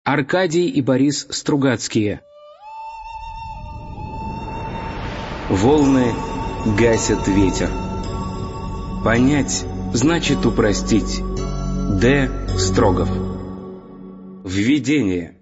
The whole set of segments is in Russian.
Аркадий и Борис Стругацкие. Волны гасят ветер. Понять значит упростить. Д. Строгов. Введение.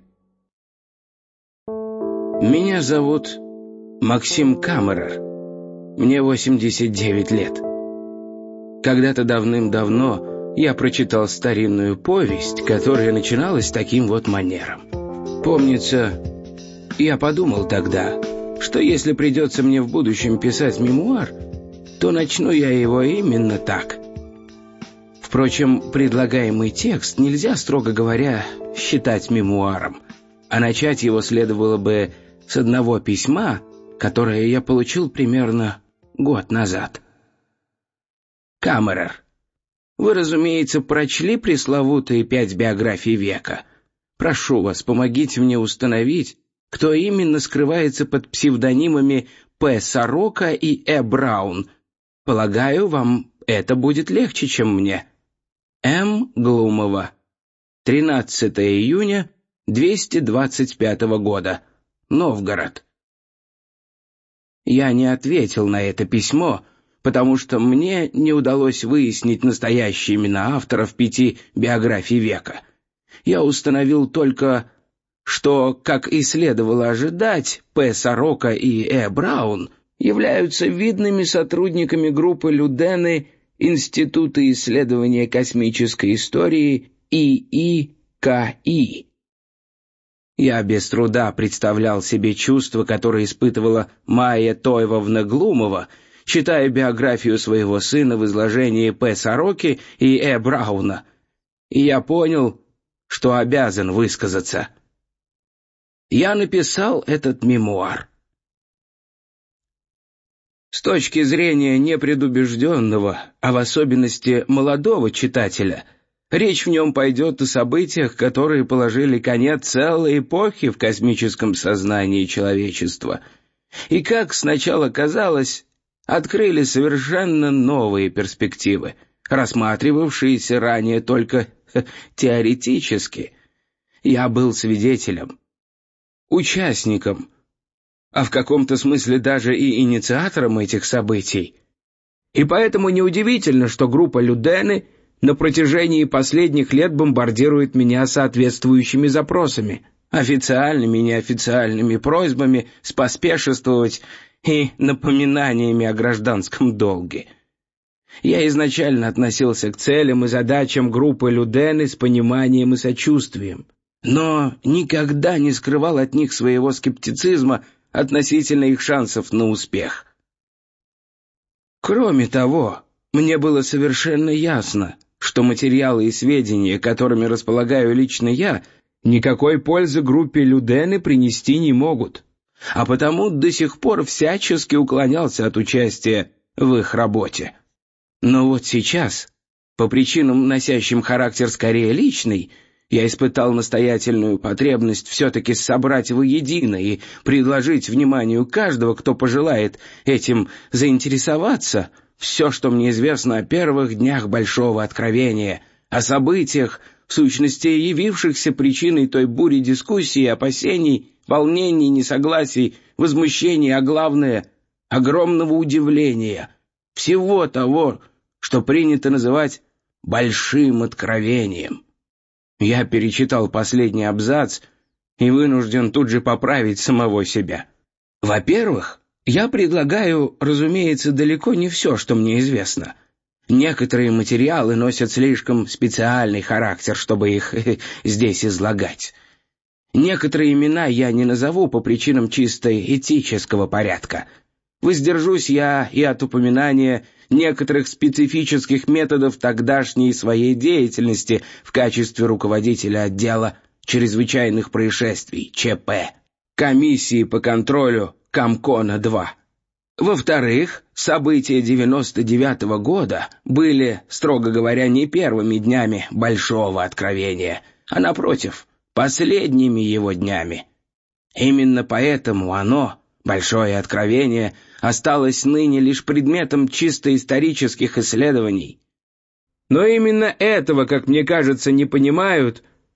Меня зовут Максим Камерер. Мне 89 лет. Когда-то давным-давно я прочитал старинную повесть, которая начиналась таким вот манером. Помнится, я подумал тогда, что если придется мне в будущем писать мемуар, то начну я его именно так. Впрочем, предлагаемый текст нельзя, строго говоря, считать мемуаром, а начать его следовало бы с одного письма, которое я получил примерно год назад. Камерер. Вы, разумеется, прочли пресловутые 5 биографий века. Прошу вас, помогите мне установить, кто именно скрывается под псевдонимами П. Сорока и Э. Браун. Полагаю, вам это будет легче, чем мне. М. Глумова. 13 июня 225 года. Новгород. Я не ответил на это письмо, потому что мне не удалось выяснить настоящие имена авторов 5 биографий века. Я установил только, что, как и следовало ожидать, П. Сорока и Э. Браун являются видными сотрудниками группы Людены Института исследования космической истории ИИКИ. Я без труда представлял себе чувства, которые испытывала Майя Тойвовна Глумова, читая биографию своего сына в изложении П. Сороки и Э. Брауна, и я понял, что обязан высказаться. Я написал этот мемуар. С точки зрения непредубежденного, а в особенности молодого читателя, речь в нем пойдет о событиях, которые положили конец целой эпохи в космическом сознании человечества, и, как сначала казалось, открыли совершенно новые перспективы, рассматривавшиеся ранее только теоретически. Я был свидетелем, участником, а в каком-то смысле даже и инициатором этих событий. И поэтому неудивительно, что группа Людены на протяжении последних лет бомбардирует меня соответствующими запросами, официальными и неофициальными просьбами споспешествовать и напоминаниями о гражданском долге. Я изначально относился к целям и задачам группы Людены с пониманием и сочувствием, но никогда не скрывал от них своего скептицизма относительно их шансов на успех. Кроме того, мне было совершенно ясно, что материалы и сведения, которыми располагаю лично я, никакой пользы группе Людены принести не могут, а потому до сих пор всячески уклонялся от участия в их работе. Но вот сейчас, по причинам, носящим характер скорее личный, я испытал настоятельную потребность все-таки собрать воедино и предложить вниманию каждого, кто пожелает этим заинтересоваться, все, что мне известно о первых днях Большого Откровения, о событиях, в сущности явившихся причиной той бури дискуссий, опасений, волнений, несогласий, возмущений, а главное — огромного удивления, всего того, что принято называть «большим откровением». Я перечитал последний абзац и вынужден тут же поправить самого себя. Во-первых, я предлагаю, разумеется, далеко не все, что мне известно. Некоторые материалы носят слишком специальный характер, чтобы их здесь излагать. Некоторые имена я не назову по причинам чисто этического порядка. Воздержусь я и от упоминания некоторых специфических методов тогдашней своей деятельности в качестве руководителя отдела чрезвычайных происшествий, ЧП, комиссии по контролю Комкона-2. Во-вторых, события 99-го года были, строго говоря, не первыми днями Большого Откровения, а, напротив, последними его днями. Именно поэтому оно, Большое Откровение, осталось ныне лишь предметом чисто исторических исследований. Но именно этого, как мне кажется, не понимают,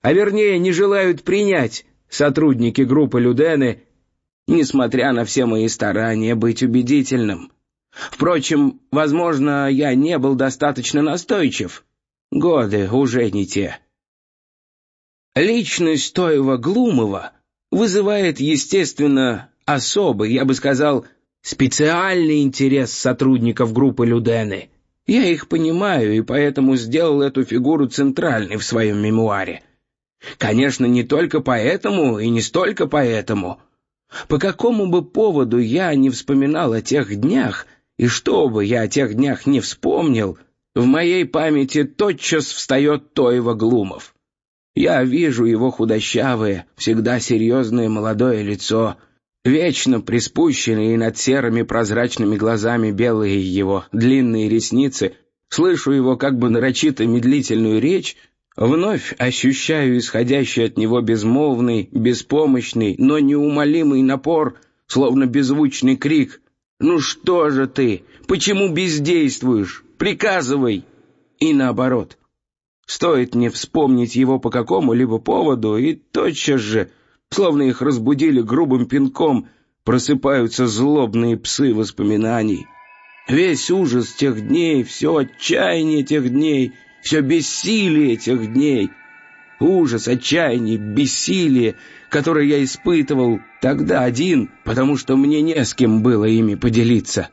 а вернее не желают принять сотрудники группы Людены, несмотря на все мои старания быть убедительным. Впрочем, возможно, я не был достаточно настойчив. Годы уже не те. Личность Тоева Глумова вызывает, естественно, особый, я бы сказал, специальный интерес сотрудников группы Людены. Я их понимаю, и поэтому сделал эту фигуру центральной в своем мемуаре. Конечно, не только поэтому и не столько поэтому. По какому бы поводу я не вспоминал о тех днях, и что бы я о тех днях не вспомнил, в моей памяти тотчас встает Тоева Глумов. Я вижу его худощавое, всегда серьезное молодое лицо, вечно приспущенные над серыми прозрачными глазами белые его длинные ресницы, слышу его как бы нарочито медлительную речь, вновь ощущаю исходящий от него безмолвный, беспомощный, но неумолимый напор, словно беззвучный крик: «Ну что же ты? Почему бездействуешь? Приказывай!» И наоборот. Стоит мне вспомнить его по какому-либо поводу, и тотчас же, словно их разбудили грубым пинком, просыпаются злобные псы воспоминаний. Весь ужас тех дней, все отчаяние тех дней, все бессилие тех дней. Ужас, отчаяние, бессилие, которое я испытывал тогда один, потому что мне не с кем было ими поделиться.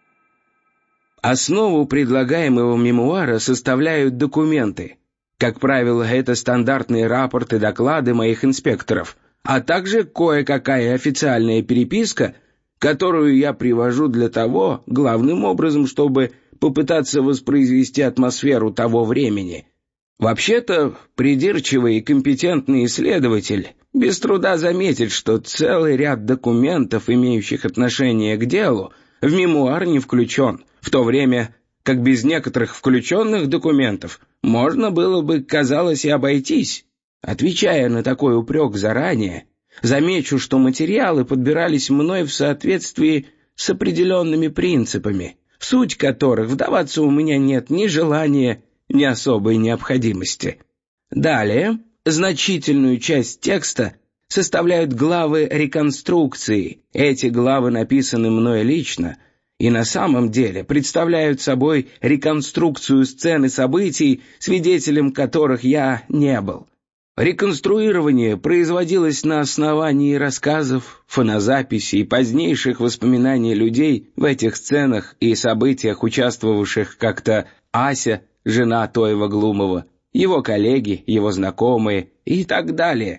Основу предлагаемого мемуара составляют документы. Как правило, это стандартные рапорты, доклады моих инспекторов, а также кое-какая официальная переписка, которую я привожу для того, главным образом, чтобы попытаться воспроизвести атмосферу того времени. Вообще-то, придирчивый и компетентный исследователь без труда заметит, что целый ряд документов, имеющих отношение к делу, в мемуар не включен, в то время как без некоторых включенных документов можно было бы, казалось, и обойтись. Отвечая на такой упрек заранее, замечу, что материалы подбирались мной в соответствии с определенными принципами, в суть которых вдаваться у меня нет ни желания, ни особой необходимости. Далее, значительную часть текста составляют главы реконструкции. Эти главы написаны мной лично и на самом деле представляют собой реконструкцию сцен и событий, свидетелем которых я не был. Реконструирование производилось на основании рассказов, фонозаписей и позднейших воспоминаний людей в этих сценах и событиях, участвовавших как-то Ася, жена Тоева Глумова, его коллеги, его знакомые и так далее.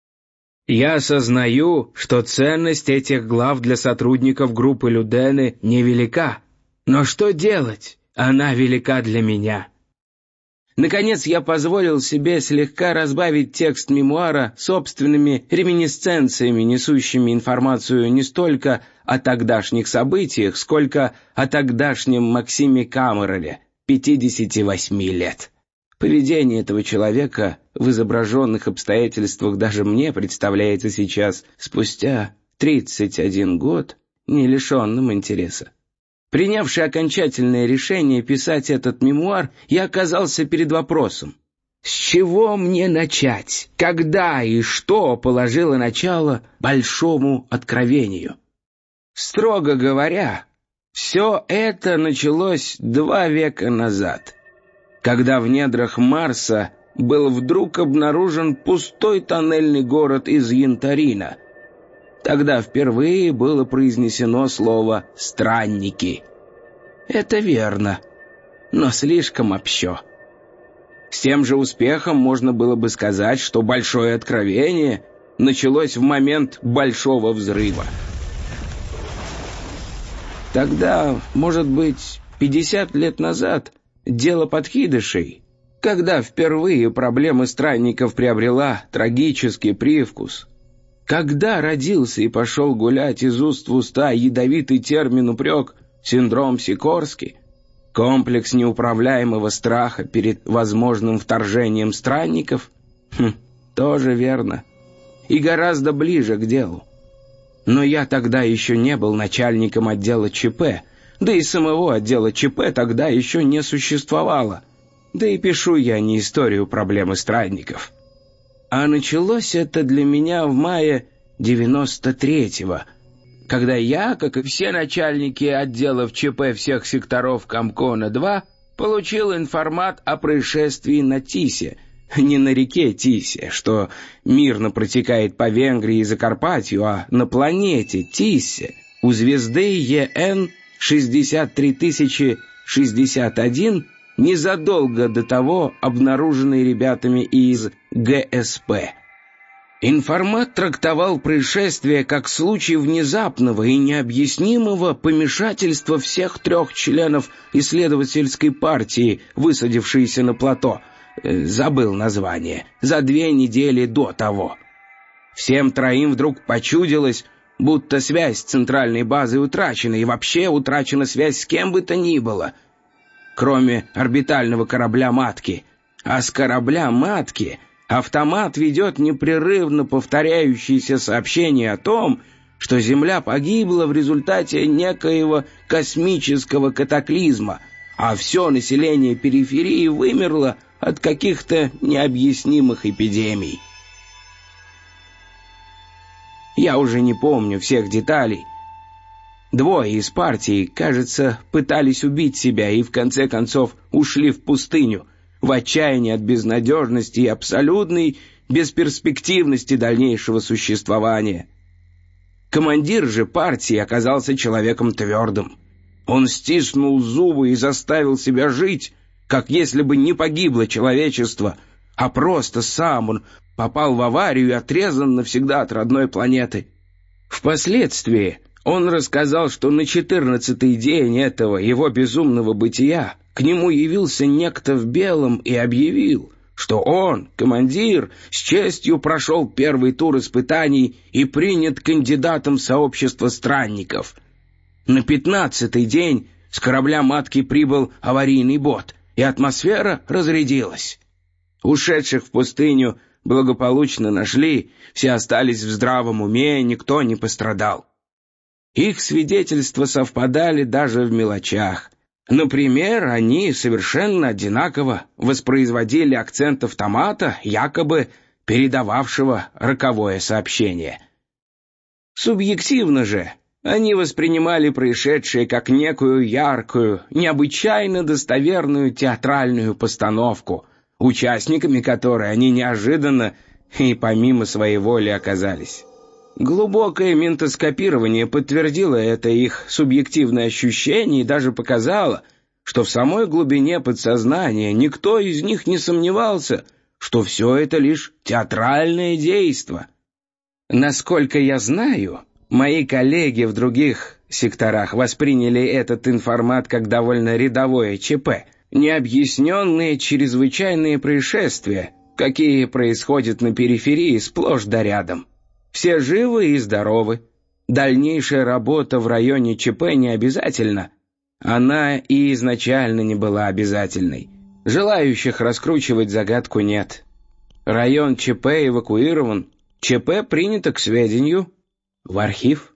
Я осознаю, что ценность этих глав для сотрудников группы Людены невелика. Но что делать? Она велика для меня. Наконец, я позволил себе слегка разбавить текст мемуара собственными реминисценциями, несущими информацию не столько о тогдашних событиях, сколько о тогдашнем Максиме Камероле, 58 лет. Поведение этого человека в изображенных обстоятельствах даже мне представляется сейчас, спустя 31 год, не лишенным интереса. Принявший окончательное решение писать этот мемуар, я оказался перед вопросом: с чего мне начать? Когда и что положило начало большому откровению? Строго говоря, все это началось 2 века назад, когда в недрах Марса был вдруг обнаружен пустой тоннельный город из янтарина. Тогда впервые было произнесено слово «странники». Это верно, но слишком общо. С тем же успехом можно было бы сказать, что большое откровение началось в момент большого взрыва. Тогда, может быть, 50 лет назад, дело подкидышей, когда впервые проблема странников приобрела трагический привкус, когда родился и пошел гулять из уст в уста ядовитый термин-упрек «синдром Сикорски», комплекс неуправляемого страха перед возможным вторжением странников, тоже верно, и гораздо ближе к делу. Но я тогда еще не был начальником отдела ЧП, да и самого отдела ЧП тогда еще не существовало. Да и пишу я не историю проблемы странников. А началось это для меня в мае 93-го, когда я, как и все начальники отделов ЧП всех секторов Комкона-2, получил информат о происшествии на Тисе, не на реке Тисе, что мирно протекает по Венгрии и Закарпатью, а на планете Тиссе, у звезды ЕН 63061, незадолго до того обнаруженной ребятами из ГСП. Информат трактовал происшествие как случай внезапного и необъяснимого помешательства всех 3 членов исследовательской партии, высадившейся на плато, забыл название, за 2 недели до того. Всем 3 вдруг почудилось, будто связь с центральной базой утрачена, и вообще утрачена связь с кем бы то ни было, кроме орбитального корабля-матки. А с корабля-матки автомат ведет непрерывно повторяющиеся сообщения о том, что Земля погибла в результате некоего космического катаклизма, а все население периферии вымерло от каких-то необъяснимых эпидемий. Я уже не помню всех деталей. 2 из партии, кажется, пытались убить себя и в конце концов ушли в пустыню, в отчаянии от безнадежности и абсолютной бесперспективности дальнейшего существования. Командир же партии оказался человеком твердым. Он стиснул зубы и заставил себя жить, как если бы не погибло человечество, а просто сам он попал в аварию и отрезан навсегда от родной планеты. Впоследствии он рассказал, что на 14-й день этого его безумного бытия к нему явился некто в белом и объявил, что он, командир, с честью прошел 1-й тур испытаний и принят кандидатом в сообщество странников. На 15-й день с корабля-матки прибыл аварийный бот, и атмосфера разрядилась. Ушедших в пустыню благополучно нашли, все остались в здравом уме, никто не пострадал. Их свидетельства совпадали даже в мелочах. Например, они совершенно одинаково воспроизводили акцент автомата, якобы передававшего роковое сообщение. Субъективно же они воспринимали происшедшее как некую яркую, необычайно достоверную театральную постановку, участниками которой они неожиданно и помимо своей воли оказались. Глубокое ментоскопирование подтвердило это их субъективное ощущение и даже показало, что в самой глубине подсознания никто из них не сомневался, что все это лишь театральное действо. Насколько я знаю, мои коллеги в других секторах восприняли этот информат как довольно рядовое ЧП, необъясненные чрезвычайные происшествия, какие происходят на периферии сплошь да рядом. Все живы и здоровы. Дальнейшая работа в районе ЧП не обязательна. Она и изначально не была обязательной. Желающих раскручивать загадку нет. Район ЧП эвакуирован. ЧП принято к сведению. В архив.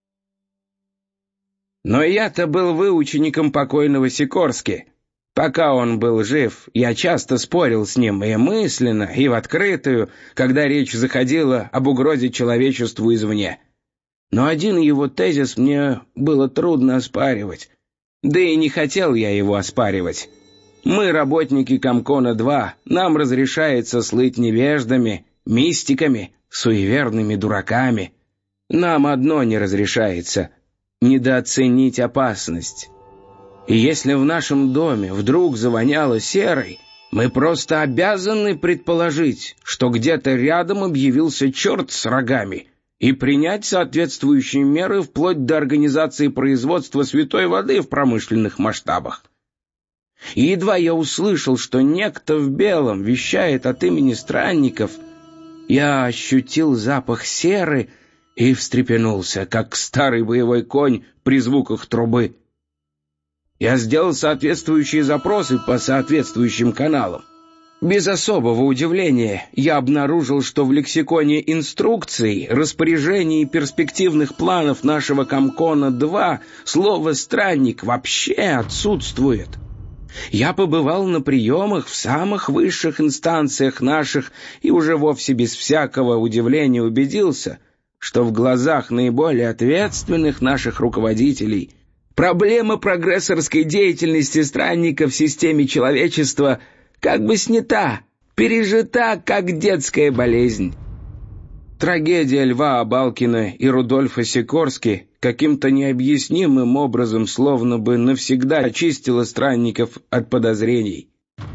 Но я-то был выучеником покойного Сикорски. Пока он был жив, я часто спорил с ним и мысленно, и в открытую, когда речь заходила об угрозе человечеству извне. Но один его тезис мне было трудно оспаривать. Да и не хотел я его оспаривать. Мы, работники Комкона-2, нам разрешается слыть невеждами, мистиками, суеверными дураками. Нам одно не разрешается — недооценить опасность. И если в нашем доме вдруг завоняло серой, мы просто обязаны предположить, что где-то рядом объявился черт с рогами, и принять соответствующие меры вплоть до организации производства святой воды в промышленных масштабах. И едва я услышал, что некто в белом вещает от имени странников, я ощутил запах серы и встрепенулся, как старый боевой конь при звуках трубы. Я сделал соответствующие запросы по соответствующим каналам. Без особого удивления я обнаружил, что в лексиконе инструкций, распоряжений и перспективных планов нашего Комкона-2 слово «странник» вообще отсутствует. Я побывал на приемах в самых высших инстанциях наших и уже вовсе без всякого удивления убедился, что в глазах наиболее ответственных наших руководителей проблема прогрессорской деятельности странников в системе человечества как бы снята, пережита, как детская болезнь. Трагедия Льва Абалкина и Рудольфа Сикорски каким-то необъяснимым образом словно бы навсегда очистила странников от подозрений.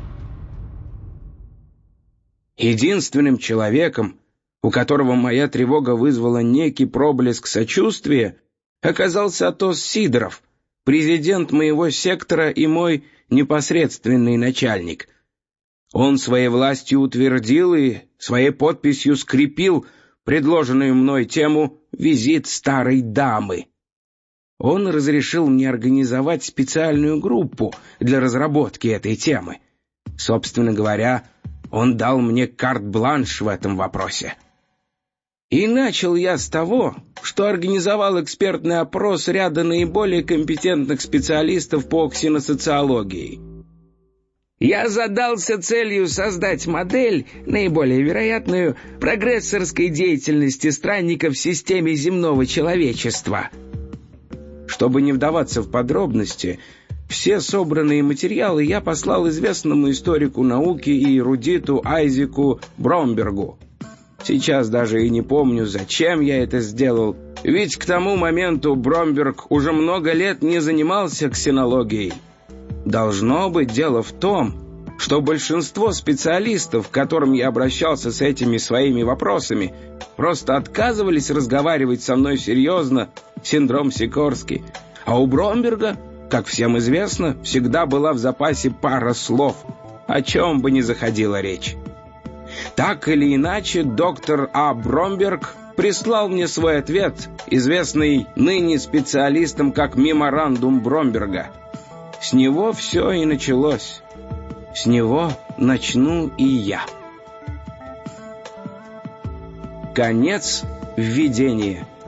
Единственным человеком, у которого моя тревога вызвала некий проблеск сочувствия, оказался Атос Сидоров, президент моего сектора и мой непосредственный начальник. Он своей властью утвердил и своей подписью скрепил предложенную мной тему «Визит старой дамы». Он разрешил мне организовать специальную группу для разработки этой темы. Собственно говоря, он дал мне карт-бланш в этом вопросе. И начал я с того, что организовал экспертный опрос ряда наиболее компетентных специалистов по ксеносоциологии. Я задался целью создать модель, наиболее вероятную, прогрессорской деятельности странников в системе земного человечества. Чтобы не вдаваться в подробности, все собранные материалы я послал известному историку науки и эрудиту Айзеку Бромбергу. Сейчас даже и не помню, зачем я это сделал, ведь к тому моменту Бромберг уже много лет не занимался ксенологией. Должно быть, дело в том, что большинство специалистов, к которым я обращался с этими своими вопросами, просто отказывались разговаривать со мной серьезно, синдром Сикорски. А у Бромберга, как всем известно, всегда была в запасе пара слов, о чем бы ни заходила речь. Так или иначе, доктор А. Бромберг прислал мне свой ответ, известный ныне специалистам как «Меморандум Бромберга». С него все и началось. С него начну и я. Конец введения.